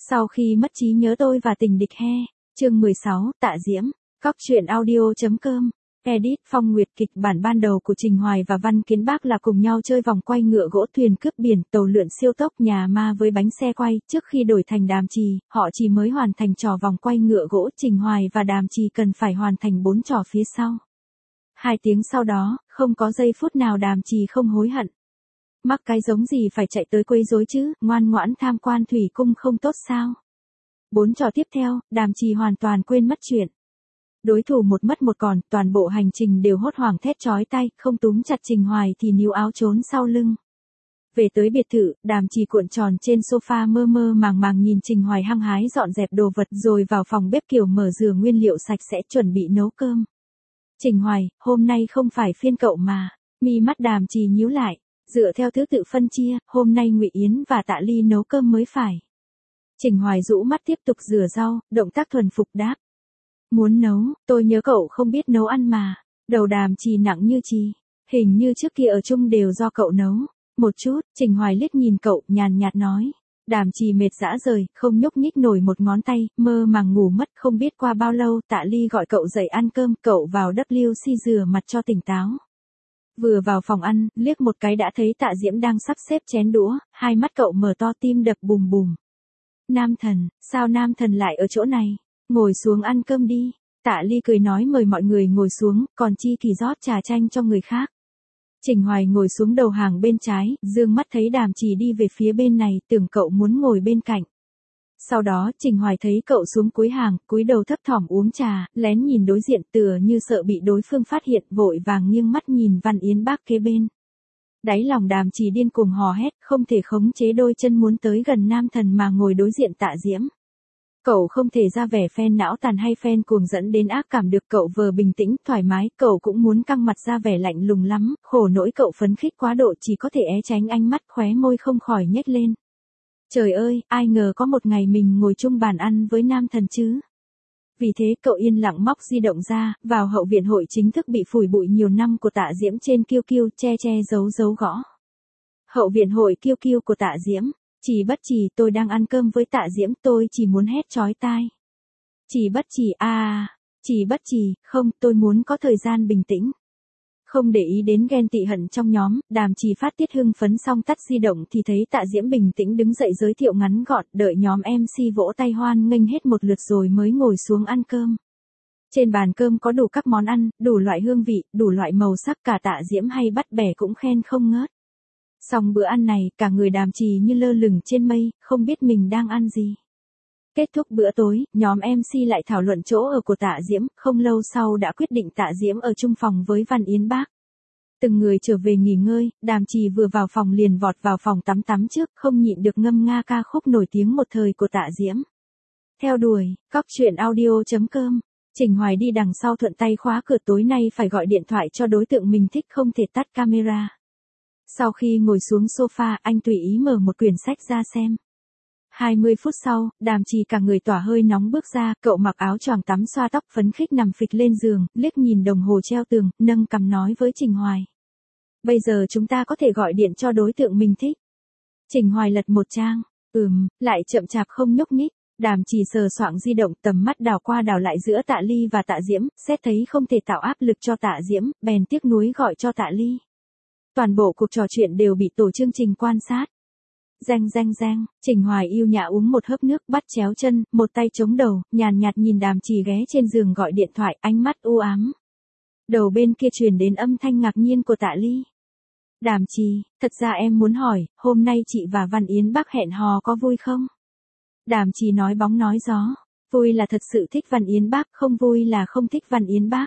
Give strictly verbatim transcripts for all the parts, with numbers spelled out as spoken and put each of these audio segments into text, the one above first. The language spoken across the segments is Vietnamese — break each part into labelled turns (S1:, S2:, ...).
S1: Sau khi mất trí nhớ tôi và tình địch he. Chương mười sáu, Tạ Diễm. Cóc truyện audio.com. Edit Phong Nguyệt. Kịch bản ban đầu của Trình Hoài và Văn Kiến Bác là cùng nhau chơi vòng quay ngựa gỗ, thuyền cướp biển, tàu lượn siêu tốc, nhà ma với bánh xe quay. Trước khi đổi thành Đàm Trì, họ chỉ mới hoàn thành trò vòng quay ngựa gỗ, Trình Hoài và Đàm Trì cần phải hoàn thành bốn trò phía sau. Hai tiếng sau đó, không có giây phút nào Đàm Trì không hối hận. Mắc cái giống gì phải chạy tới quấy rối chứ, ngoan ngoãn tham quan thủy cung không tốt sao? Bốn trò tiếp theo, Đàm Trì hoàn toàn quên mất chuyện. Đối thủ một mất một còn, toàn bộ hành trình đều hốt hoảng thét chói tai, không túm chặt Trình Hoài thì níu áo trốn sau lưng. Về tới biệt thự, Đàm Trì cuộn tròn trên sofa mơ mơ màng màng nhìn Trình Hoài hăng hái dọn dẹp đồ vật rồi vào phòng bếp kiểu mở rửa nguyên liệu sạch sẽ chuẩn bị nấu cơm. Trình Hoài, hôm nay không phải phiên cậu mà. Mi mắt Đàm Trì nhíu lại. Dựa theo thứ tự phân chia, hôm nay Ngụy Yến và Tạ Ly nấu cơm mới phải. Trình Hoài rũ mắt tiếp tục rửa rau, động tác thuần phục đáp. Muốn nấu, tôi nhớ cậu không biết nấu ăn mà. Đầu Đàm Trì nặng như chì. Hình như trước kia ở chung đều do cậu nấu. Một chút, Trình Hoài liếc nhìn cậu, nhàn nhạt nói. Đàm Trì mệt rã rời, không nhúc nhích nổi một ngón tay, mơ màng ngủ mất. Không biết qua bao lâu Tạ Ly gọi cậu dậy ăn cơm, cậu vào W C rửa mặt cho tỉnh táo. Vừa vào phòng ăn, liếc một cái đã thấy Tạ Diễm đang sắp xếp chén đũa, hai mắt cậu mở to, tim đập bùm bùm. Nam thần, sao Nam thần lại ở chỗ này? Ngồi xuống ăn cơm đi. Tạ Ly cười nói mời mọi người ngồi xuống, còn Chi Kỳ rót trà chanh cho người khác. Trình Hoài ngồi xuống đầu hàng bên trái, dương mắt thấy Đàm Trì đi về phía bên này, tưởng cậu muốn ngồi bên cạnh. Sau đó, Trình Hoài thấy cậu xuống cuối hàng, cúi đầu thấp thỏm uống trà, lén nhìn đối diện tựa như sợ bị đối phương phát hiện, vội vàng nghiêng mắt nhìn Văn Yến Bác kế bên. Đáy lòng Đàm Trì điên cuồng hò hét, không thể khống chế đôi chân muốn tới gần nam thần mà ngồi đối diện Tạ Diễm. Cậu không thể ra vẻ phen não tàn hay phen cuồng dẫn đến ác cảm được, cậu vừa bình tĩnh, thoải mái, cậu cũng muốn căng mặt ra vẻ lạnh lùng lắm, khổ nỗi cậu phấn khích quá độ chỉ có thể é tránh ánh mắt, khóe môi không khỏi nhếch lên. Trời ơi, ai ngờ có một ngày mình ngồi chung bàn ăn với nam thần chứ. Vì thế cậu yên lặng móc di động ra, vào hậu viện hội chính thức bị phủi bụi nhiều năm của Tạ Diễm trên Q Q, che che giấu giấu gõ. Hậu viện hội Q Q của Tạ Diễm. Chỉ bất chỉ tôi đang ăn cơm với Tạ Diễm, tôi chỉ muốn hét chói tai. Chỉ bất chỉ a à, chỉ bất chỉ, không, tôi muốn có thời gian bình tĩnh. Không để ý đến ghen tị hận trong nhóm, Đàm Trì phát tiết hưng phấn xong tắt di động thì thấy Tạ Diễm bình tĩnh đứng dậy giới thiệu ngắn gọn, đợi nhóm em xê vỗ tay hoan nghênh hết một lượt rồi mới ngồi xuống ăn cơm. Trên bàn cơm có đủ các món ăn, đủ loại hương vị, đủ loại màu sắc, cả Tạ Diễm hay bắt bẻ cũng khen không ngớt. Xong bữa ăn này, cả người Đàm Trì như lơ lửng trên mây, không biết mình đang ăn gì. Kết thúc bữa tối, nhóm em xê lại thảo luận chỗ ở của Tạ Diễm, không lâu sau đã quyết định Tạ Diễm ở chung phòng với Văn Yến Bác. Từng người trở về nghỉ ngơi, Đàm Trì vừa vào phòng liền vọt vào phòng tắm tắm trước, không nhịn được ngâm nga ca khúc nổi tiếng một thời của Tạ Diễm. Theo đuổi, cóc truyện audio.com. Trình Hoài đi đằng sau thuận tay khóa cửa, tối nay phải gọi điện thoại cho đối tượng mình thích, không thể tắt camera. Sau khi ngồi xuống sofa, anh tùy ý mở một quyển sách ra xem. hai mươi phút sau, Đàm Trì cả người tỏa hơi nóng bước ra, cậu mặc áo choàng tắm xoa tóc phấn khích nằm phịch lên giường, liếc nhìn đồng hồ treo tường, nâng cằm nói với Trình Hoài. Bây giờ chúng ta có thể gọi điện cho đối tượng mình thích. Trình Hoài lật một trang, ừm, lại chậm chạp không nhúc nhích. Đàm Trì sờ soạng di động, tầm mắt đảo qua đảo lại giữa Tạ Ly và Tạ Diễm, xét thấy không thể tạo áp lực cho Tạ Diễm, bèn tiếc nuối gọi cho Tạ Ly. Toàn bộ cuộc trò chuyện đều bị tổ chương trình quan sát. Reng reng reng, Trình Hoài yêu nhã uống một hớp nước, bắt chéo chân, một tay chống đầu, nhàn nhạt nhìn Đàm Trì ghé trên giường gọi điện thoại, ánh mắt u ám. Đầu bên kia truyền đến âm thanh ngạc nhiên của Tạ Ly. Đàm Trì, thật ra em muốn hỏi, hôm nay chị và Văn Yến Bác hẹn hò có vui không? Đàm Trì nói bóng nói gió, vui là thật sự thích Văn Yến Bác, không vui là không thích Văn Yến Bác.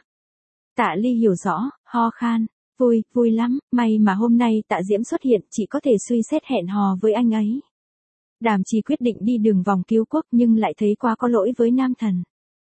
S1: Tạ Ly hiểu rõ, ho khan. Vui, vui lắm, may mà hôm nay Tạ Diễm xuất hiện, chị có thể suy xét hẹn hò với anh ấy. Đàm Trì quyết định đi đường vòng cứu quốc nhưng lại thấy quá có lỗi với nam thần.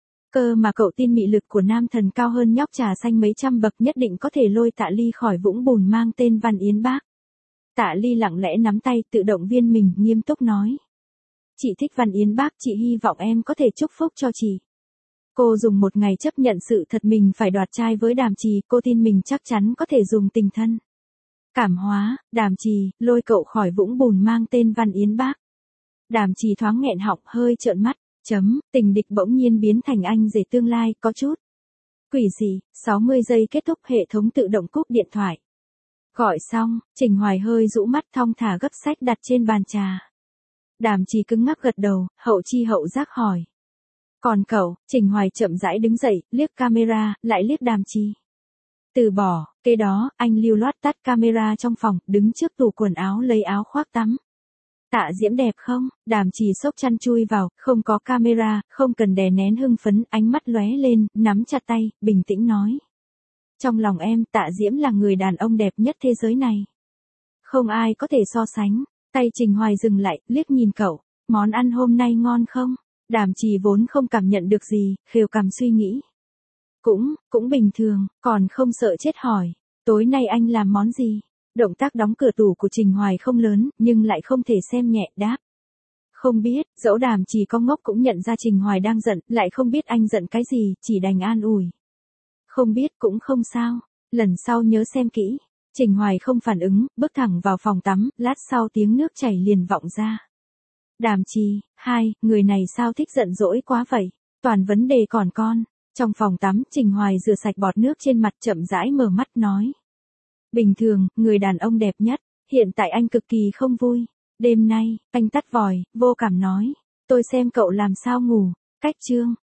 S1: Cơ mà cậu tin mị lực của nam thần cao hơn nhóc trà xanh mấy trăm bậc, nhất định có thể lôi Tạ Ly khỏi vũng bùn mang tên Văn Yến Bác. Tạ Ly lặng lẽ nắm tay tự động viên mình, nghiêm túc nói. Chị thích Văn Yến Bác, chị hy vọng em có thể chúc phúc cho chị. Cô dùng một ngày chấp nhận sự thật mình phải đoạt trai với Đàm Trì, cô tin mình chắc chắn có thể dùng tình thân. Cảm hóa, Đàm Trì, lôi cậu khỏi vũng bùn mang tên Văn Yến Bác. Đàm Trì thoáng nghẹn họng hơi trợn mắt, chấm, tình địch bỗng nhiên biến thành anh rể tương lai, có chút. Quỷ gì, sáu mươi giây kết thúc hệ thống tự động cúp điện thoại. Gọi xong, Trình Hoài hơi rũ mắt thong thả gấp sách đặt trên bàn trà. Đàm Trì cứng ngắc gật đầu, hậu chi hậu giác hỏi. Còn cậu, Trình Hoài chậm rãi đứng dậy, liếc camera, lại liếc Đàm Trì. Từ bỏ, kế đó, anh lưu loát tắt camera trong phòng, đứng trước tủ quần áo lấy áo khoác tắm. Tạ Diễm đẹp không? Đàm Trì xốc chăn chui vào, không có camera, không cần đè nén hưng phấn, ánh mắt lóe lên, nắm chặt tay, bình tĩnh nói. Trong lòng em, Tạ Diễm là người đàn ông đẹp nhất thế giới này. Không ai có thể so sánh. Tay Trình Hoài dừng lại, liếc nhìn cậu. Món ăn hôm nay ngon không? Đàm Trì vốn không cảm nhận được gì, khều cằm suy nghĩ. Cũng, cũng bình thường, còn không sợ chết hỏi. Tối nay anh làm món gì? Động tác đóng cửa tủ của Trình Hoài không lớn, nhưng lại không thể xem nhẹ, đáp. Không biết, dẫu Đàm Trì có ngốc cũng nhận ra Trình Hoài đang giận, lại không biết anh giận cái gì, chỉ đành an ủi. Không biết cũng không sao, lần sau nhớ xem kỹ. Trình Hoài không phản ứng, bước thẳng vào phòng tắm, lát sau tiếng nước chảy liền vọng ra. Đàm Trì, hai, người này sao thích giận dỗi quá vậy, toàn vấn đề còn con. Trong phòng tắm, Trình Hoài rửa sạch bọt nước trên mặt chậm rãi mở mắt nói. Bình thường, người đàn ông đẹp nhất, hiện tại anh cực kỳ không vui. Đêm nay, anh tắt vòi, vô cảm nói. Tôi xem cậu làm sao ngủ, cách chương.